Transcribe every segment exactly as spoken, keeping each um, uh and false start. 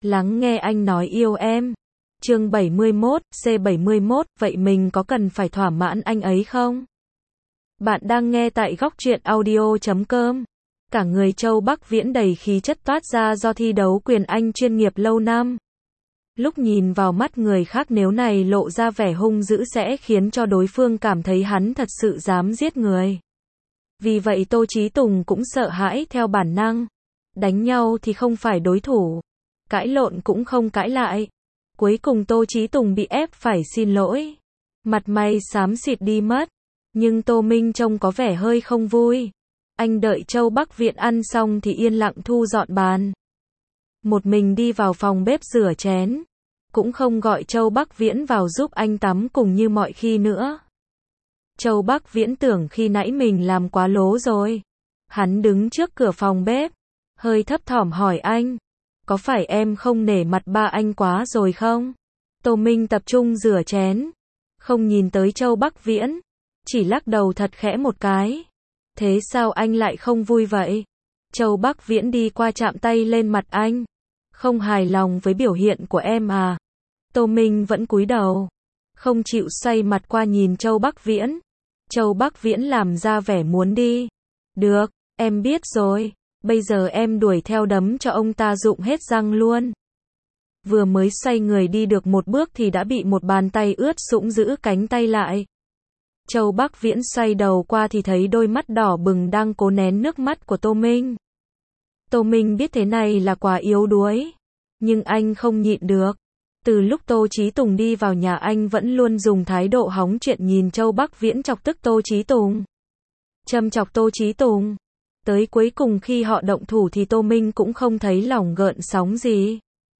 Lắng nghe anh nói yêu em. Chương bảy mươi mốt, C bảy mươi mốt, vậy mình có cần phải thỏa mãn anh ấy không? Bạn đang nghe tại góc truyện audio chấm com. Cả người Châu Bắc Viễn đầy khí chất toát ra do thi đấu quyền Anh chuyên nghiệp lâu năm. Lúc nhìn vào mắt người khác nếu này lộ ra vẻ hung dữ sẽ khiến cho đối phương cảm thấy hắn thật sự dám giết người. Vì vậy Tô Chí Tùng cũng sợ hãi theo bản năng. Đánh nhau thì không phải đối thủ. Cãi lộn cũng không cãi lại. Cuối cùng Tô Chí Tùng bị ép phải xin lỗi. Mặt mày xám xịt đi mất. Nhưng Tô Minh trông có vẻ hơi không vui. Anh đợi Châu Bắc Viễn ăn xong thì yên lặng thu dọn bàn. Một mình đi vào phòng bếp rửa chén. Cũng không gọi Châu Bắc Viễn vào giúp anh tắm cùng như mọi khi nữa. Châu Bắc Viễn tưởng khi nãy mình làm quá lố rồi. Hắn đứng trước cửa phòng bếp. Hơi thấp thỏm hỏi anh. Có phải em không nể mặt ba anh quá rồi không? Tô Minh tập trung rửa chén. Không nhìn tới Châu Bắc Viễn. Chỉ lắc đầu thật khẽ một cái. Thế sao anh lại không vui vậy? Châu Bắc Viễn đi qua chạm tay lên mặt anh. Không hài lòng với biểu hiện của em à? Tô Minh vẫn cúi đầu. Không chịu xoay mặt qua nhìn Châu Bắc Viễn. Châu Bắc Viễn làm ra vẻ muốn đi. Được, em biết rồi. Bây giờ em đuổi theo đấm cho ông ta rụng hết răng luôn. Vừa mới xoay người đi được một bước thì đã bị một bàn tay ướt sũng giữ cánh tay lại. Châu Bắc Viễn xoay đầu qua thì thấy đôi mắt đỏ bừng đang cố nén nước mắt của Tô Minh. Tô Minh biết thế này là quá yếu đuối. Nhưng anh không nhịn được. Từ lúc Tô Chí Tùng đi vào nhà anh vẫn luôn dùng thái độ hóng chuyện nhìn Châu Bắc Viễn chọc tức Tô Chí Tùng. Châm chọc Tô Chí Tùng. Tới cuối cùng khi họ động thủ thì Tô Minh cũng không thấy lòng gợn sóng gì.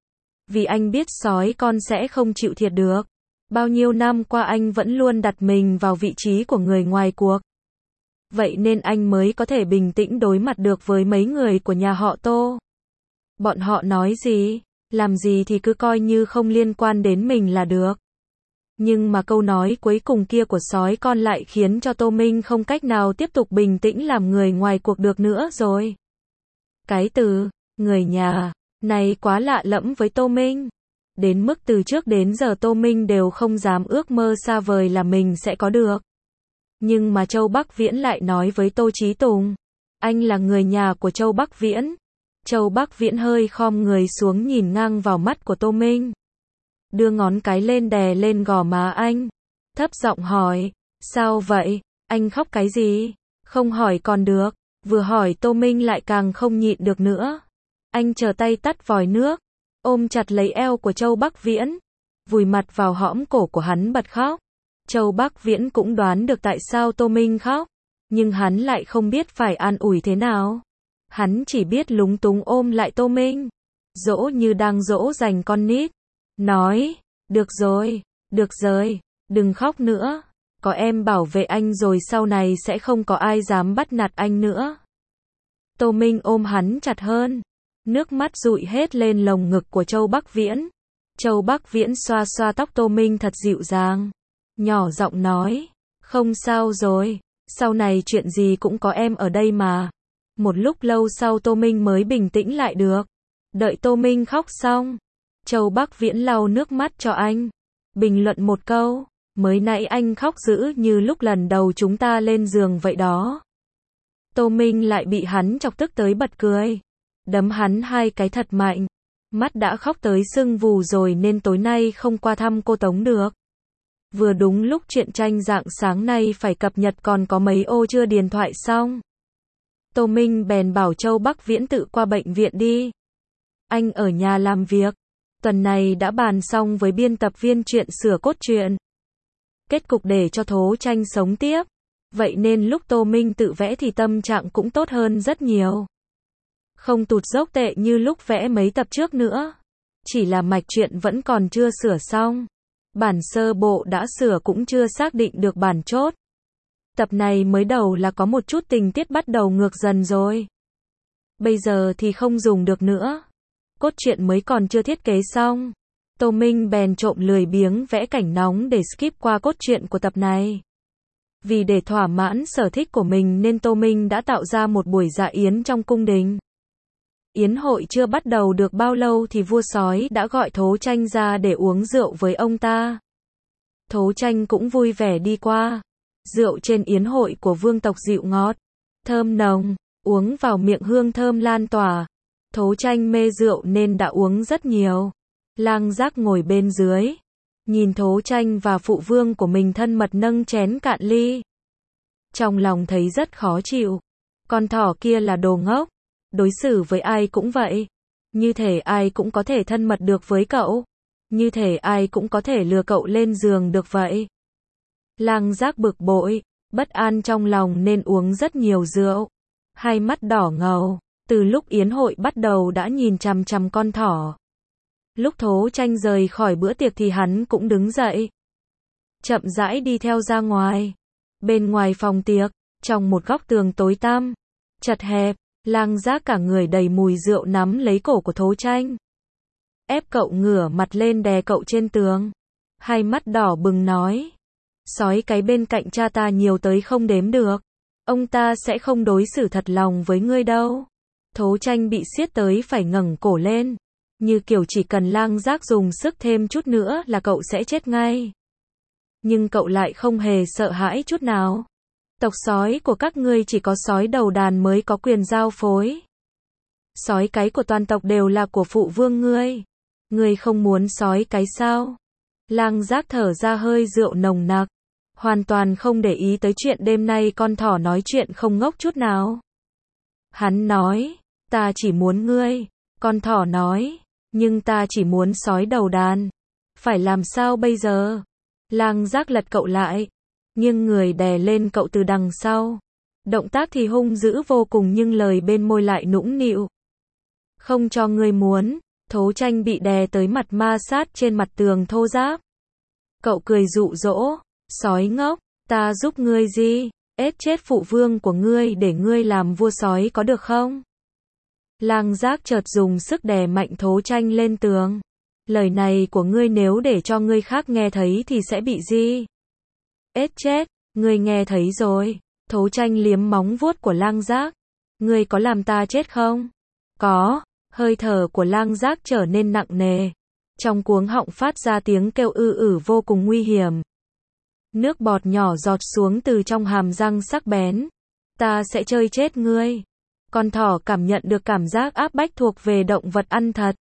Vì anh biết sói con sẽ không chịu thiệt được. Bao nhiêu năm qua anh vẫn luôn đặt mình vào vị trí của người ngoài cuộc. Vậy nên anh mới có thể bình tĩnh đối mặt được với mấy người của nhà họ Tô. Bọn họ nói gì, làm gì thì cứ coi như không liên quan đến mình là được. Nhưng mà câu nói cuối cùng kia của sói con lại khiến cho Tô Minh không cách nào tiếp tục bình tĩnh làm người ngoài cuộc được nữa rồi. Cái từ, người nhà, này quá lạ lẫm với Tô Minh. Đến mức từ trước đến giờ Tô Minh đều không dám ước mơ xa vời là mình sẽ có được. Nhưng mà Châu Bắc Viễn lại nói với Tô Chí Tùng. Anh là người nhà của Châu Bắc Viễn. Châu Bắc Viễn hơi khom người xuống nhìn ngang vào mắt của Tô Minh. Đưa ngón cái lên đè lên gò má anh. Thấp giọng hỏi. Sao vậy? Anh khóc cái gì? Không hỏi còn được. Vừa hỏi Tô Minh lại càng không nhịn được nữa. Anh chờ tay tắt vòi nước. Ôm chặt lấy eo của Châu Bắc Viễn. Vùi mặt vào hõm cổ của hắn bật khóc. Châu Bắc Viễn cũng đoán được tại sao Tô Minh khóc. Nhưng hắn lại không biết phải an ủi thế nào. Hắn chỉ biết lúng túng ôm lại Tô Minh. Dỗ như đang dỗ dành con nít. Nói, được rồi, được rồi, đừng khóc nữa. Có em bảo vệ anh rồi sau này sẽ không có ai dám bắt nạt anh nữa. Tô Minh ôm hắn chặt hơn. Nước mắt dụi hết lên lồng ngực của Châu Bắc Viễn. Châu Bắc Viễn xoa xoa tóc Tô Minh thật dịu dàng. Nhỏ giọng nói, không sao rồi, sau này chuyện gì cũng có em ở đây mà. Một lúc lâu sau Tô Minh mới bình tĩnh lại được. Đợi Tô Minh khóc xong. Châu Bắc Viễn lau nước mắt cho anh. Bình luận một câu, mới nãy anh khóc dữ như lúc lần đầu chúng ta lên giường vậy đó. Tô Minh lại bị hắn chọc tức tới bật cười. Đấm hắn hai cái thật mạnh. Mắt đã khóc tới sưng vù rồi nên tối nay không qua thăm cô Tống được. Vừa đúng lúc chuyện tranh rạng sáng nay phải cập nhật còn có mấy ô chưa điện thoại xong. Tô Minh bèn bảo Châu Bắc Viễn tự qua bệnh viện đi. Anh ở nhà làm việc. Tuần này đã bàn xong với biên tập viên chuyện sửa cốt truyện. Kết cục để cho Thố Tranh sống tiếp. Vậy nên lúc Tô Minh tự vẽ thì tâm trạng cũng tốt hơn rất nhiều. Không tụt dốc tệ như lúc vẽ mấy tập trước nữa. Chỉ là mạch truyện vẫn còn chưa sửa xong. Bản sơ bộ đã sửa cũng chưa xác định được bản chốt. Tập này mới đầu là có một chút tình tiết bắt đầu ngược dần rồi. Bây giờ thì không dùng được nữa. Cốt truyện mới còn chưa thiết kế xong. Tô Minh bèn trộm lười biếng vẽ cảnh nóng để skip qua cốt truyện của tập này. Vì để thỏa mãn sở thích của mình nên Tô Minh đã tạo ra một buổi dạ yến trong cung đình. Yến hội chưa bắt đầu được bao lâu thì vua sói đã gọi Thố Tranh ra để uống rượu với ông ta. Thố Tranh cũng vui vẻ đi qua. Rượu trên yến hội của vương tộc dịu ngọt, thơm nồng, uống vào miệng hương thơm lan tỏa. Thố Tranh mê rượu nên đã uống rất nhiều. Lang Giác ngồi bên dưới, nhìn Thố Tranh và phụ vương của mình thân mật nâng chén cạn ly. Trong lòng thấy rất khó chịu. Con thỏ kia là đồ ngốc, đối xử với ai cũng vậy. Như thể ai cũng có thể thân mật được với cậu. Như thể ai cũng có thể lừa cậu lên giường được vậy. Lang Giác bực bội, bất an trong lòng nên uống rất nhiều rượu. Hai mắt đỏ ngầu, từ lúc yến hội bắt đầu đã nhìn chằm chằm con thỏ. Lúc Thố Tranh rời khỏi bữa tiệc thì hắn cũng đứng dậy. Chậm rãi đi theo ra ngoài. Bên ngoài phòng tiệc, trong một góc tường tối tăm, chật hẹp, Lang Giác cả người đầy mùi rượu nắm lấy cổ của Thố Tranh. Ép cậu ngửa mặt lên đè cậu trên tường. Hai mắt đỏ bừng nói. Sói cái bên cạnh cha ta nhiều tới không đếm được. Ông ta sẽ không đối xử thật lòng với ngươi đâu. Thố Tranh bị siết tới phải ngẩng cổ lên. Như kiểu chỉ cần Lang Giác dùng sức thêm chút nữa là cậu sẽ chết ngay. Nhưng cậu lại không hề sợ hãi chút nào. Tộc sói của các ngươi chỉ có sói đầu đàn mới có quyền giao phối. Sói cái của toàn tộc đều là của phụ vương ngươi. Ngươi không muốn sói cái sao? Lang Giác thở ra hơi rượu nồng nặc. Hoàn toàn không để ý tới chuyện đêm nay con thỏ nói chuyện không ngốc chút nào. Hắn nói, ta chỉ muốn ngươi. Con thỏ nói, nhưng ta chỉ muốn sói đầu đàn. Phải làm sao bây giờ? Lang Giác lật cậu lại, nghiêng người đè lên cậu từ đằng sau. Động tác thì hung dữ vô cùng nhưng lời bên môi lại nũng nịu. Không cho ngươi muốn. Thố Tranh bị đè tới mặt ma sát trên mặt tường thô ráp. Cậu cười dụ dỗ, sói ngốc, ta giúp ngươi gì? Ết chết phụ vương của ngươi để ngươi làm vua sói có được không? Lang Giác chợt dùng sức đè mạnh Thố Tranh lên tường. Lời này của ngươi nếu để cho người khác nghe thấy thì sẽ bị gì? Ết chết, ngươi nghe thấy rồi. Thố Tranh liếm móng vuốt của Lang Giác. Ngươi có làm ta chết không? Có. Hơi thở của Lang Giác trở nên nặng nề. Trong cuống họng phát ra tiếng kêu ư ử vô cùng nguy hiểm. Nước bọt nhỏ giọt xuống từ trong hàm răng sắc bén. Ta sẽ chơi chết ngươi. Con thỏ cảm nhận được cảm giác áp bách thuộc về động vật ăn thật.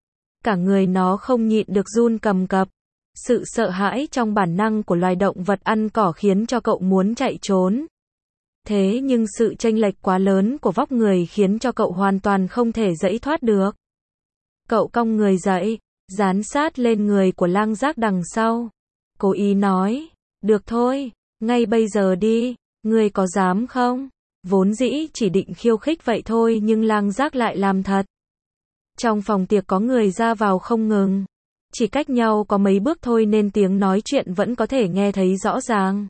Cả người nó không nhịn được run cầm cập. Sự sợ hãi trong bản năng của loài động vật ăn cỏ khiến cho cậu muốn chạy trốn. Thế nhưng sự chênh lệch quá lớn của vóc người khiến cho cậu hoàn toàn không thể giãy thoát được. Cậu cong người dậy, dán sát lên người của Lang Giác đằng sau. Cố ý nói, được thôi, ngay bây giờ đi, ngươi có dám không? Vốn dĩ chỉ định khiêu khích vậy thôi nhưng Lang Giác lại làm thật. Trong phòng tiệc có người ra vào không ngừng. Chỉ cách nhau có mấy bước thôi nên tiếng nói chuyện vẫn có thể nghe thấy rõ ràng.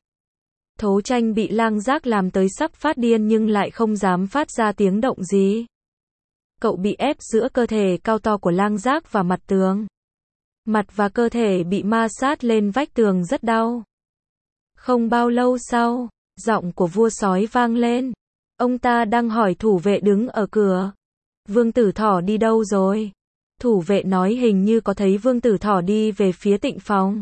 Thố Tranh bị Lang Giác làm tới sắp phát điên nhưng lại không dám phát ra tiếng động gì. Cậu bị ép giữa cơ thể cao to của Lang Giác và mặt tường. Mặt và cơ thể bị ma sát lên vách tường rất đau. Không bao lâu sau, giọng của vua sói vang lên. Ông ta đang hỏi thủ vệ đứng ở cửa. Vương tử thỏ đi đâu rồi? Thủ vệ nói hình như có thấy vương tử thỏ đi về phía tịnh phòng.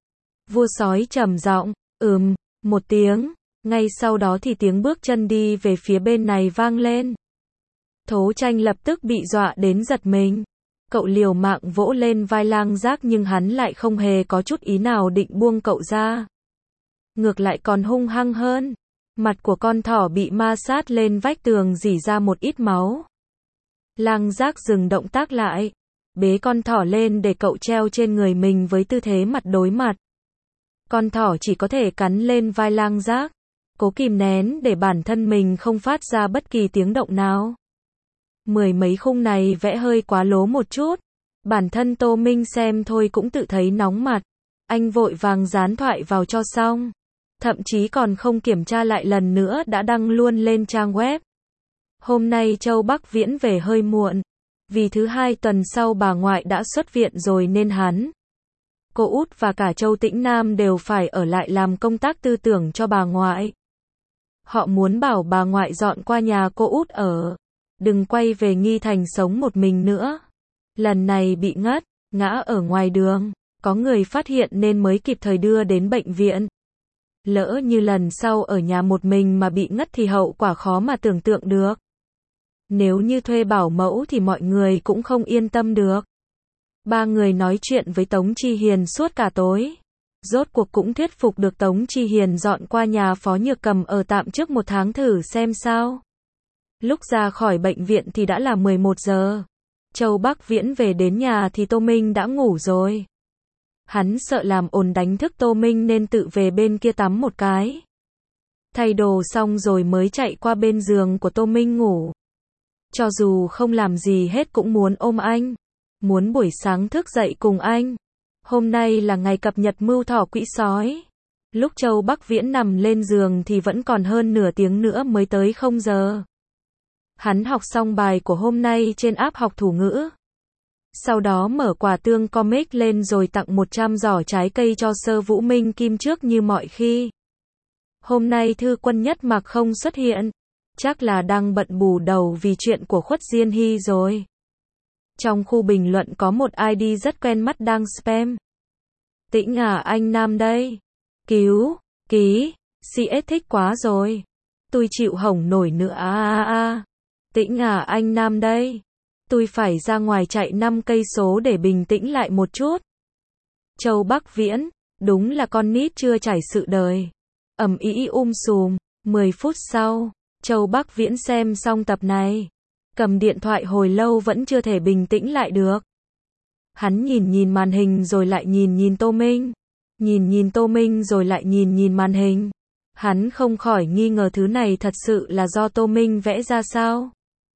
Vua sói trầm giọng, ừm, một tiếng. Ngay sau đó thì tiếng bước chân đi về phía bên này vang lên. Thố Tranh lập tức bị dọa đến giật mình. Cậu liều mạng vỗ lên vai Lang Giác nhưng hắn lại không hề có chút ý nào định buông cậu ra. Ngược lại còn hung hăng hơn. Mặt của con thỏ bị ma sát lên vách tường rỉ ra một ít máu. Lang Giác dừng động tác lại, bế con thỏ lên để cậu treo trên người mình với tư thế mặt đối mặt. Con thỏ chỉ có thể cắn lên vai Lang Giác, cố kìm nén để bản thân mình không phát ra bất kỳ tiếng động nào. Mười mấy khung này vẽ hơi quá lố một chút. Bản thân Tô Minh xem thôi cũng tự thấy nóng mặt. Anh vội vàng dán thoại vào cho xong. Thậm chí còn không kiểm tra lại lần nữa đã đăng luôn lên trang web. Hôm nay Châu Bắc Viễn về hơi muộn. Vì thứ hai tuần sau bà ngoại đã xuất viện rồi nên hắn, cô út và cả Châu Tĩnh Nam đều phải ở lại làm công tác tư tưởng cho bà ngoại. Họ muốn bảo bà ngoại dọn qua nhà cô út ở. đừng quay về Nghi Thành sống một mình nữa. Lần này bị ngất, ngã ở ngoài đường, có người phát hiện nên mới kịp thời đưa đến bệnh viện. Lỡ như lần sau ở nhà một mình mà bị ngất thì hậu quả khó mà tưởng tượng được. Nếu như thuê bảo mẫu thì mọi người cũng không yên tâm được. Ba người nói chuyện với Tống Chi Hiền suốt cả tối. Rốt cuộc cũng thuyết phục được Tống Chi Hiền dọn qua nhà Phó Nhược Cầm ở tạm trước một tháng thử xem sao. Lúc ra khỏi bệnh viện thì đã là mười một giờ. Châu Bắc Viễn về đến nhà thì Tô Minh đã ngủ rồi. Hắn sợ làm ồn đánh thức Tô Minh nên tự về bên kia tắm một cái. Thay đồ xong rồi mới chạy qua bên giường của Tô Minh ngủ. Cho dù không làm gì hết cũng muốn ôm anh. Muốn buổi sáng thức dậy cùng anh. Hôm nay là ngày cập nhật mưu thỏ quỹ sói. Lúc Châu Bắc Viễn nằm lên giường thì vẫn còn hơn nửa tiếng nữa mới tới không giờ. Hắn học xong bài của hôm nay trên app học thủ ngữ. Sau đó mở quả tương comic lên rồi tặng một trăm giỏ trái cây cho Sơ Vũ Minh Kim trước như mọi khi. Hôm nay Thư Quân Nhất Mặc không xuất hiện. Chắc là đang bận bù đầu vì chuyện của Khuất Diên Hy rồi. Trong khu bình luận có một i đê rất quen mắt đang spam. Tĩnh à anh Nam đây. Cứu, ký, xê ét thích quá rồi. Tôi chịu hỏng nổi nữa a a a. Tĩnh à anh Nam đây. Tôi phải ra ngoài chạy năm cây số để bình tĩnh lại một chút. Châu Bắc Viễn, đúng là con nít chưa trải sự đời. Ầm ĩ um sùm, mười phút sau, Châu Bắc Viễn xem xong tập này. Cầm điện thoại hồi lâu vẫn chưa thể bình tĩnh lại được. Hắn nhìn nhìn màn hình rồi lại nhìn nhìn Tô Minh. Nhìn nhìn Tô Minh rồi lại nhìn nhìn màn hình. Hắn không khỏi nghi ngờ thứ này thật sự là do Tô Minh vẽ ra sao?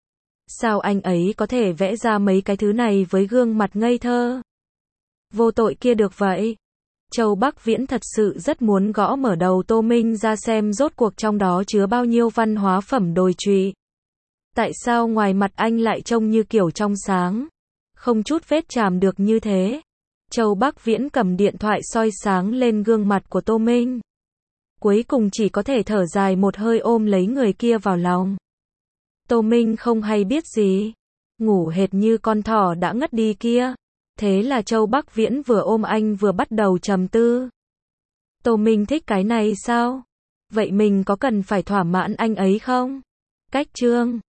Sao anh ấy có thể vẽ ra mấy cái thứ này với gương mặt ngây thơ? Vô tội kia được vậy? Châu Bắc Viễn thật sự rất muốn gõ mở đầu Tô Minh ra xem rốt cuộc trong đó chứa bao nhiêu văn hóa phẩm đồi trụy. Tại sao ngoài mặt anh lại trông như kiểu trong sáng? Không chút vết chàm được như thế. Châu Bắc Viễn cầm điện thoại soi sáng lên gương mặt của Tô Minh. Cuối cùng chỉ có thể thở dài một hơi ôm lấy người kia vào lòng. Tô Minh không hay biết gì. Ngủ hệt như con thỏ đã ngất đi kia. Thế là Châu Bắc Viễn vừa ôm anh vừa bắt đầu trầm tư. Tô Minh thích cái này sao? Vậy mình có cần phải thỏa mãn anh ấy không? Cách chương